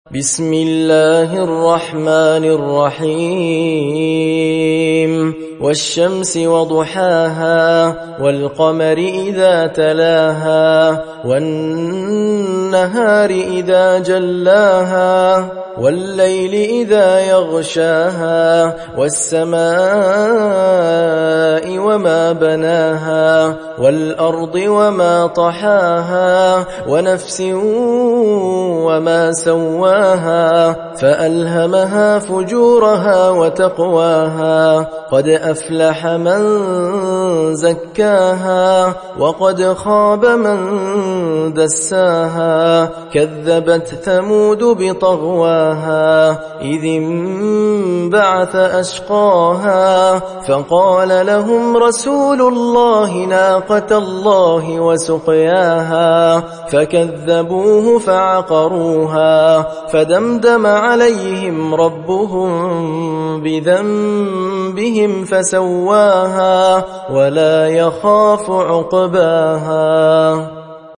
بسم الله الرحمن الرحيم والشمس وضحاها والقمر إذا تلاها والنهار إذا جلاها والليل إذا يغشاها والسماء وما بناها والأرض وما طحاها ونفس وما سواها فألهمها فجورها وتقواها قد أفلح من زكاها وقد خاب من دساها كذبت ثمود بطغواها إذ انبعث أشقاها فقال لهم رسول الله ناقة الله وسقياها فكذبوه فعقروها فدمدم عليهم ربهم بذنبهم فسواها ولا يخاف عقباها.